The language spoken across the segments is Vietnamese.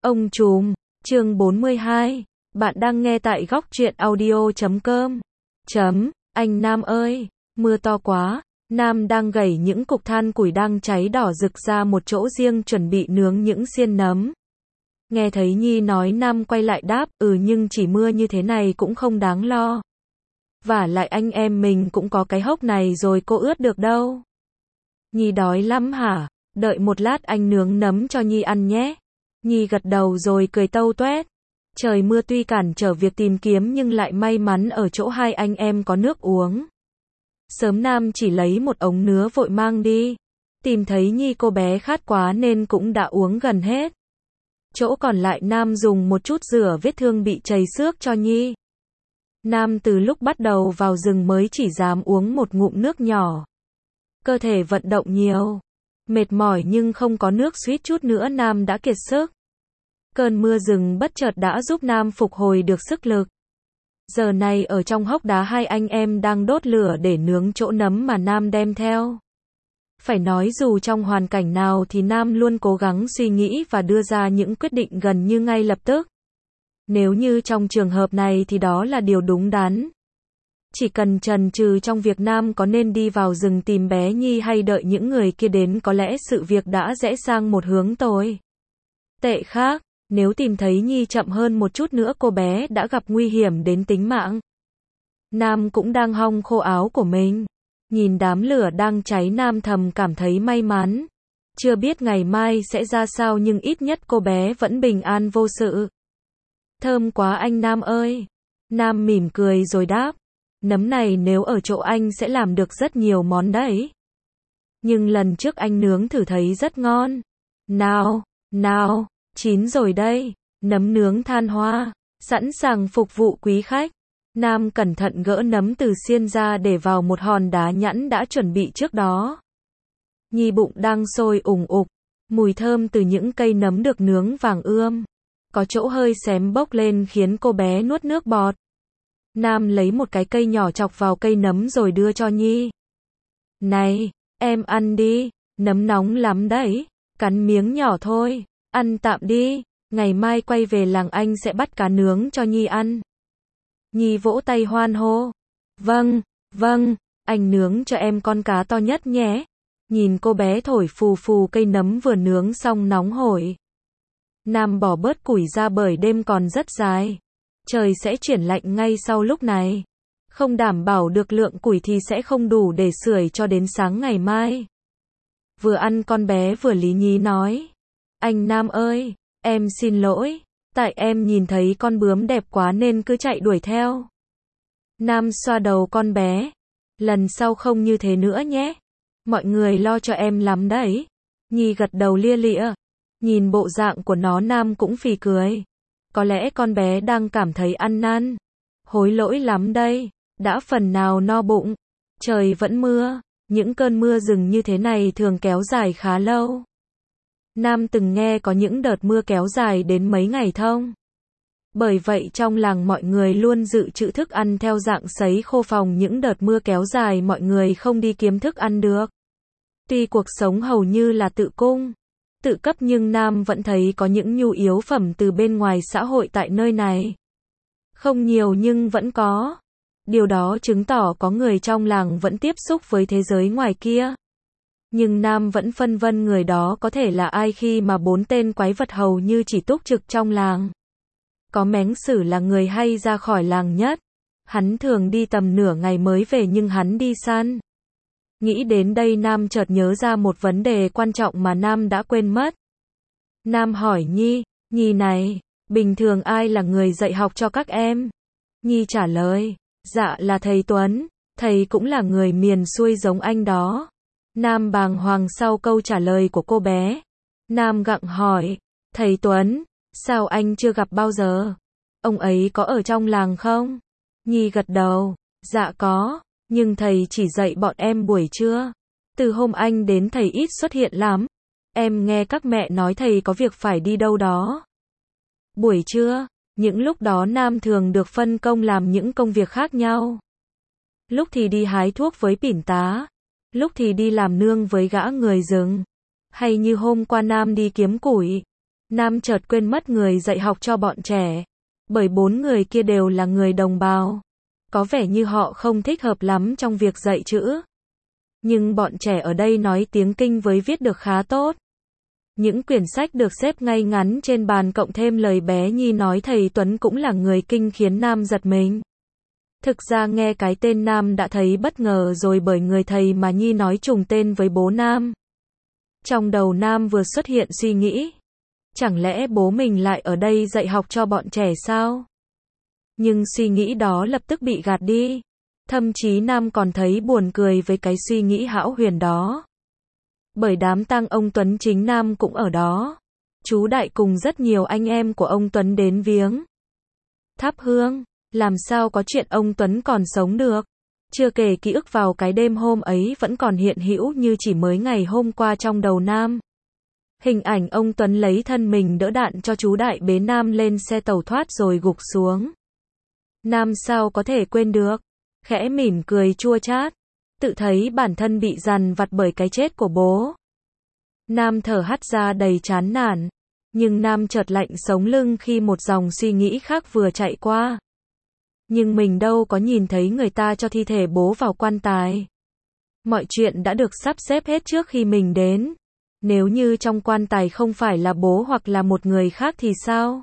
Ông trùm, chương 42, bạn đang nghe tại góc truyện audio.com. Anh Nam ơi, mưa to quá, Nam đang gảy những cục than củi đang cháy đỏ rực ra một chỗ riêng chuẩn bị nướng những xiên nấm. Nghe thấy Nhi nói Nam quay lại đáp, nhưng chỉ mưa như thế này cũng không đáng lo. Vả lại anh em mình cũng có cái hốc này rồi cô ướt được đâu. Nhi đói lắm hả? Đợi một lát anh nướng nấm cho Nhi ăn nhé. Nhi gật đầu rồi cười tâu toét. Trời mưa tuy cản trở việc tìm kiếm nhưng lại may mắn ở chỗ hai anh em có nước uống. Sớm Nam chỉ lấy một ống nứa vội mang đi. Tìm thấy Nhi cô bé khát quá nên cũng đã uống gần hết. Chỗ còn lại Nam dùng một chút rửa vết thương bị chảy xước cho Nhi. Nam từ lúc bắt đầu vào rừng mới chỉ dám uống một ngụm nước nhỏ. Cơ thể vận động nhiều. Mệt mỏi nhưng không có nước suýt chút nữa Nam đã kiệt sức. Cơn mưa rừng bất chợt đã giúp Nam phục hồi được sức lực. Giờ này ở trong hốc đá hai anh em đang đốt lửa để nướng chỗ nấm mà Nam đem theo. Phải nói dù trong hoàn cảnh nào thì Nam luôn cố gắng suy nghĩ và đưa ra những quyết định gần như ngay lập tức. Nếu như trong trường hợp này thì đó là điều đúng đắn. Chỉ cần chần chừ trong việc Nam có nên đi vào rừng tìm bé Nhi hay đợi những người kia đến có lẽ sự việc đã rẽ sang một hướng tồi tệ khác. Nếu tìm thấy Nhi chậm hơn một chút nữa cô bé đã gặp nguy hiểm đến tính mạng. Nam cũng đang hong khô áo của mình. Nhìn đám lửa đang cháy Nam thầm cảm thấy may mắn. Chưa biết ngày mai sẽ ra sao nhưng ít nhất cô bé vẫn bình an vô sự. Thơm quá anh Nam ơi. Nam mỉm cười rồi đáp. Nấm này nếu ở chỗ anh sẽ làm được rất nhiều món đấy. Nhưng lần trước anh nướng thử thấy rất ngon. Nào, chín rồi đây. Nấm nướng than hoa, sẵn sàng phục vụ quý khách. Nam cẩn thận gỡ nấm từ xiên ra để vào một hòn đá nhẵn đã chuẩn bị trước đó. Nhi bụng đang sôi ủng ục. Mùi thơm từ những cây nấm được nướng vàng ươm. Có chỗ hơi xém bốc lên khiến cô bé nuốt nước bọt. Nam lấy một cái cây nhỏ chọc vào cây nấm rồi đưa cho Nhi. Này, em ăn đi, nấm nóng lắm đấy, cắn miếng nhỏ thôi, ăn tạm đi, ngày mai quay về làng anh sẽ bắt cá nướng cho Nhi ăn. Nhi vỗ tay hoan hô. Vâng, anh nướng cho em con cá to nhất nhé. Nhìn cô bé thổi phù phù cây nấm vừa nướng xong nóng hổi. Nam bỏ bớt củi ra bởi đêm còn rất dài. Trời sẽ chuyển lạnh ngay sau lúc này. Không đảm bảo được lượng củi thì sẽ không đủ để sưởi cho đến sáng ngày mai. Vừa ăn con bé vừa lý nhí nói. Anh Nam ơi, em xin lỗi. Tại em nhìn thấy con bướm đẹp quá nên cứ chạy đuổi theo. Nam xoa đầu con bé. Lần sau không như thế nữa nhé. Mọi người lo cho em lắm đấy. Nhi gật đầu lia lịa. Nhìn bộ dạng của nó Nam cũng phì cười. Có lẽ con bé đang cảm thấy ăn năn. Hối lỗi lắm đây. Đã phần nào no bụng. Trời vẫn mưa. Những cơn mưa rừng như thế này thường kéo dài khá lâu. Nam từng nghe có những đợt mưa kéo dài đến mấy ngày thông. Bởi vậy trong làng mọi người luôn dự trữ thức ăn theo dạng sấy khô phòng những đợt mưa kéo dài mọi người không đi kiếm thức ăn được. Tuy cuộc sống hầu như là tự cung, tự cấp nhưng Nam vẫn thấy có những nhu yếu phẩm từ bên ngoài xã hội tại nơi này. Không nhiều nhưng vẫn có. Điều đó chứng tỏ có người trong làng vẫn tiếp xúc với thế giới ngoài kia. Nhưng Nam vẫn phân vân người đó có thể là ai khi mà 4 tên quái vật hầu như chỉ túc trực trong làng. Có Méng Sử là người hay ra khỏi làng nhất. Hắn thường đi tầm nửa ngày mới về nhưng hắn đi săn. Nghĩ đến đây Nam chợt nhớ ra một vấn đề quan trọng mà Nam đã quên mất. Nam hỏi Nhi này, bình thường ai là người dạy học cho các em? Nhi trả lời, dạ là thầy Tuấn, thầy cũng là người miền xuôi giống anh đó. Nam bàng hoàng sau câu trả lời của cô bé. Nam gặng hỏi, thầy Tuấn, sao anh chưa gặp bao giờ? Ông ấy có ở trong làng không? Nhi gật đầu, dạ có, nhưng thầy chỉ dạy bọn em buổi trưa. Từ hôm anh đến thầy ít xuất hiện lắm. Em nghe các mẹ nói thầy có việc phải đi đâu đó. Buổi trưa, những lúc đó Nam thường được phân công làm những công việc khác nhau. Lúc thì đi hái thuốc với Pỉn tá. Lúc thì đi làm nương với gã người rừng. Hay như hôm qua Nam đi kiếm củi. Nam chợt quên mất người dạy học cho bọn trẻ. Bởi 4 người kia đều là người đồng bào. Có vẻ như họ không thích hợp lắm trong việc dạy chữ. Nhưng bọn trẻ ở đây nói tiếng Kinh với viết được khá tốt. Những quyển sách được xếp ngay ngắn trên bàn cộng thêm lời bé Nhi nói thầy Tuấn cũng là người Kinh khiến Nam giật mình. Thực ra nghe cái tên Nam đã thấy bất ngờ rồi bởi người thầy mà Nhi nói trùng tên với bố Nam. Trong đầu Nam vừa xuất hiện suy nghĩ. Chẳng lẽ bố mình lại ở đây dạy học cho bọn trẻ sao? Nhưng suy nghĩ đó lập tức bị gạt đi. Thậm chí Nam còn thấy buồn cười với cái suy nghĩ hão huyền đó. Bởi đám tang ông Tuấn chính Nam cũng ở đó. Chú Đại cùng rất nhiều anh em của ông Tuấn đến viếng. Thắp hương, làm sao có chuyện ông Tuấn còn sống được. Chưa kể ký ức vào cái đêm hôm ấy vẫn còn hiện hữu như chỉ mới ngày hôm qua trong đầu Nam. Hình ảnh ông Tuấn lấy thân mình đỡ đạn cho chú Đại bế Nam lên xe tàu thoát rồi gục xuống. Nam sao có thể quên được. Khẽ mỉm cười chua chát. Tự thấy bản thân bị dằn vặt bởi cái chết của bố. Nam thở hắt ra đầy chán nản. Nhưng Nam chợt lạnh sống lưng khi một dòng suy nghĩ khác vừa chạy qua. Nhưng mình đâu có nhìn thấy người ta cho thi thể bố vào quan tài. Mọi chuyện đã được sắp xếp hết trước khi mình đến. Nếu như trong quan tài không phải là bố hoặc là một người khác thì sao?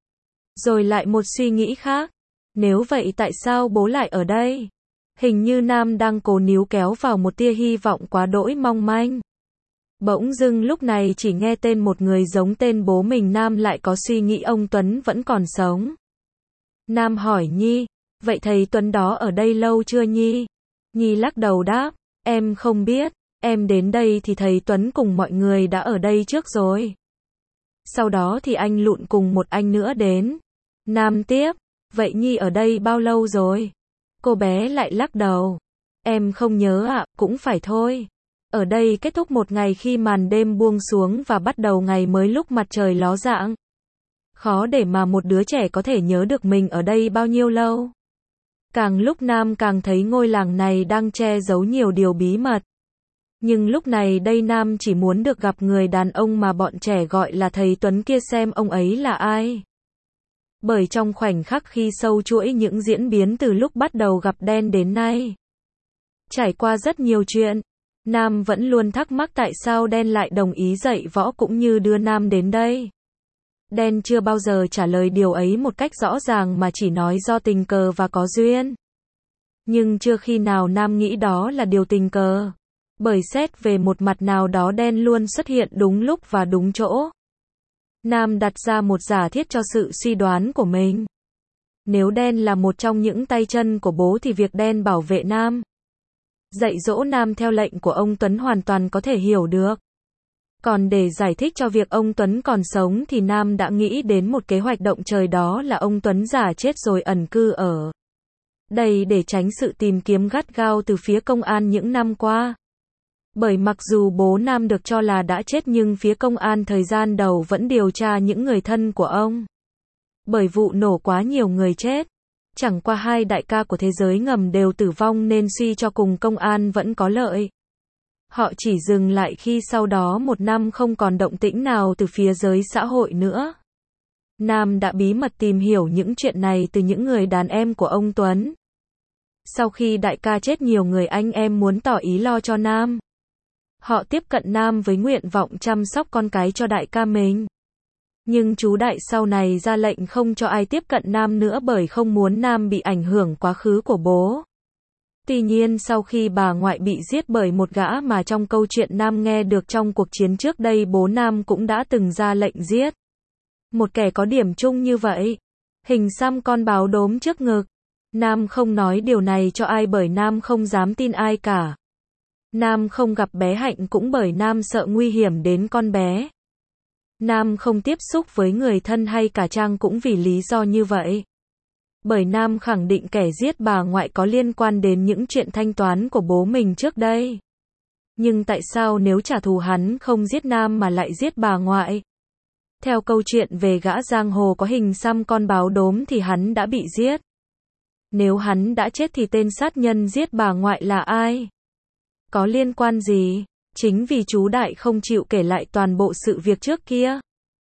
Rồi lại một suy nghĩ khác. Nếu vậy tại sao bố lại ở đây? Hình như Nam đang cố níu kéo vào một tia hy vọng quá đỗi mong manh. Bỗng dưng lúc này chỉ nghe tên một người giống tên bố mình, Nam lại có suy nghĩ ông Tuấn vẫn còn sống. Nam hỏi Nhi, vậy thầy Tuấn đó ở đây lâu chưa Nhi? Nhi lắc đầu đáp, em không biết, em đến đây thì thầy Tuấn cùng mọi người đã ở đây trước rồi. Sau đó thì anh Lụn cùng một anh nữa đến. Nam tiếp, vậy Nhi ở đây bao lâu rồi? Cô bé lại lắc đầu. Em không nhớ ạ, cũng phải thôi. Ở đây kết thúc một ngày khi màn đêm buông xuống và bắt đầu ngày mới lúc mặt trời ló dạng. Khó để mà một đứa trẻ có thể nhớ được mình ở đây bao nhiêu lâu. Càng lúc Nam càng thấy ngôi làng này đang che giấu nhiều điều bí mật. Nhưng lúc này đây Nam chỉ muốn được gặp người đàn ông mà bọn trẻ gọi là thầy Tuấn kia xem ông ấy là ai. Bởi trong khoảnh khắc khi sâu chuỗi những diễn biến từ lúc bắt đầu gặp Đen đến nay. Trải qua rất nhiều chuyện, Nam vẫn luôn thắc mắc tại sao Đen lại đồng ý dạy võ cũng như đưa Nam đến đây. Đen chưa bao giờ trả lời điều ấy một cách rõ ràng mà chỉ nói do tình cờ và có duyên. Nhưng chưa khi nào Nam nghĩ đó là điều tình cờ. Bởi xét về một mặt nào đó Đen luôn xuất hiện đúng lúc và đúng chỗ. Nam đặt ra một giả thiết cho sự suy đoán của mình. Nếu Đen là một trong những tay chân của bố thì việc Đen bảo vệ Nam, dạy dỗ Nam theo lệnh của ông Tuấn hoàn toàn có thể hiểu được. Còn để giải thích cho việc ông Tuấn còn sống thì Nam đã nghĩ đến một kế hoạch động trời, đó là ông Tuấn giả chết rồi ẩn cư ở đây để tránh sự tìm kiếm gắt gao từ phía công an những năm qua. Bởi mặc dù bố Nam được cho là đã chết nhưng phía công an thời gian đầu vẫn điều tra những người thân của ông. Bởi vụ nổ quá nhiều người chết. Chẳng qua hai đại ca của thế giới ngầm đều tử vong nên suy cho cùng công an vẫn có lợi. Họ chỉ dừng lại khi sau đó một năm không còn động tĩnh nào từ phía giới xã hội nữa. Nam đã bí mật tìm hiểu những chuyện này từ những người đàn em của ông Tuấn. Sau khi đại ca chết nhiều người anh em muốn tỏ ý lo cho Nam. Họ tiếp cận Nam với nguyện vọng chăm sóc con cái cho đại ca mình. Nhưng chú Đại sau này ra lệnh không cho ai tiếp cận Nam nữa bởi không muốn Nam bị ảnh hưởng quá khứ của bố. Tuy nhiên sau khi bà ngoại bị giết bởi một gã mà trong câu chuyện Nam nghe được trong cuộc chiến trước đây bố Nam cũng đã từng ra lệnh giết. Một kẻ có điểm chung như vậy. Hình xăm con báo đốm trước ngực. Nam không nói điều này cho ai bởi Nam không dám tin ai cả. Nam không gặp bé Hạnh cũng bởi Nam sợ nguy hiểm đến con bé. Nam không tiếp xúc với người thân hay cả Trang cũng vì lý do như vậy. Bởi Nam khẳng định kẻ giết bà ngoại có liên quan đến những chuyện thanh toán của bố mình trước đây. Nhưng tại sao nếu trả thù hắn không giết Nam mà lại giết bà ngoại? Theo câu chuyện về gã giang hồ có hình xăm con báo đốm thì hắn đã bị giết. Nếu hắn đã chết thì tên sát nhân giết bà ngoại là ai? Có liên quan gì? Chính vì chú Đại không chịu kể lại toàn bộ sự việc trước kia.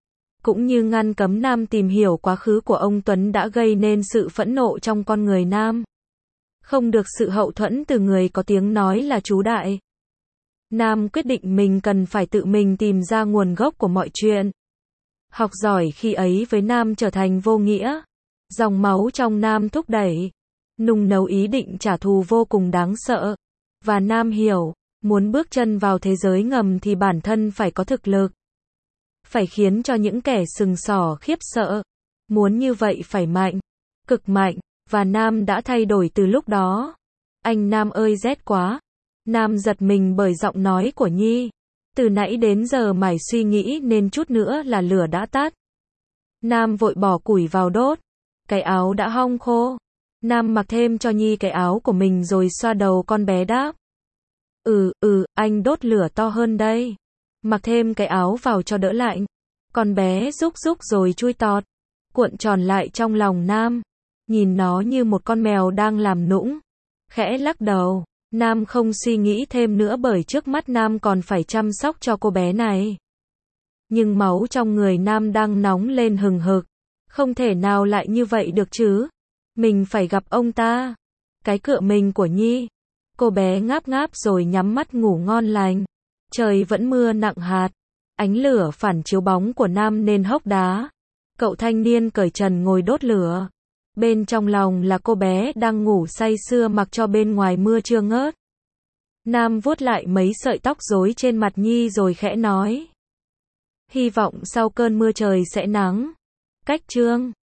cũng như ngăn cấm Nam tìm hiểu quá khứ của ông Tuấn đã gây nên sự phẫn nộ trong con người Nam. Không được sự hậu thuẫn từ người có tiếng nói là chú Đại. Nam quyết định mình cần phải tự mình tìm ra nguồn gốc của mọi chuyện. Học giỏi khi ấy với Nam trở thành vô nghĩa. Dòng máu trong Nam thúc đẩy, nung nấu ý định trả thù vô cùng đáng sợ. Và Nam hiểu, muốn bước chân vào thế giới ngầm thì bản thân phải có thực lực. Phải khiến cho những kẻ sừng sỏ khiếp sợ. Muốn như vậy phải mạnh, cực mạnh, và Nam đã thay đổi từ lúc đó. Anh Nam ơi rét quá. Nam giật mình bởi giọng nói của Nhi. Từ nãy đến giờ mải suy nghĩ nên chút nữa là lửa đã tắt. Nam vội bỏ củi vào đốt. Cái áo đã hong khô. Nam mặc thêm cho Nhi cái áo của mình rồi xoa đầu con bé đáp. Anh đốt lửa to hơn đây. Mặc thêm cái áo vào cho đỡ lạnh. Con bé rúc rồi chui tọt, cuộn tròn lại trong lòng Nam. Nhìn nó như một con mèo đang làm nũng. Khẽ lắc đầu, Nam không suy nghĩ thêm nữa bởi trước mắt Nam còn phải chăm sóc cho cô bé này. Nhưng máu trong người Nam đang nóng lên hừng hực. Không thể nào lại như vậy được chứ. Mình phải gặp ông ta. Cái cựa mình của Nhi. Cô bé ngáp rồi nhắm mắt ngủ ngon lành. Trời vẫn mưa nặng hạt. Ánh lửa phản chiếu bóng của Nam nên hốc đá. Cậu thanh niên cởi trần ngồi đốt lửa. Bên trong lòng là cô bé đang ngủ say sưa mặc cho bên ngoài mưa chưa ngớt. Nam vuốt lại mấy sợi tóc rối trên mặt Nhi rồi khẽ nói. Hy vọng sau cơn mưa trời sẽ nắng. Cách chương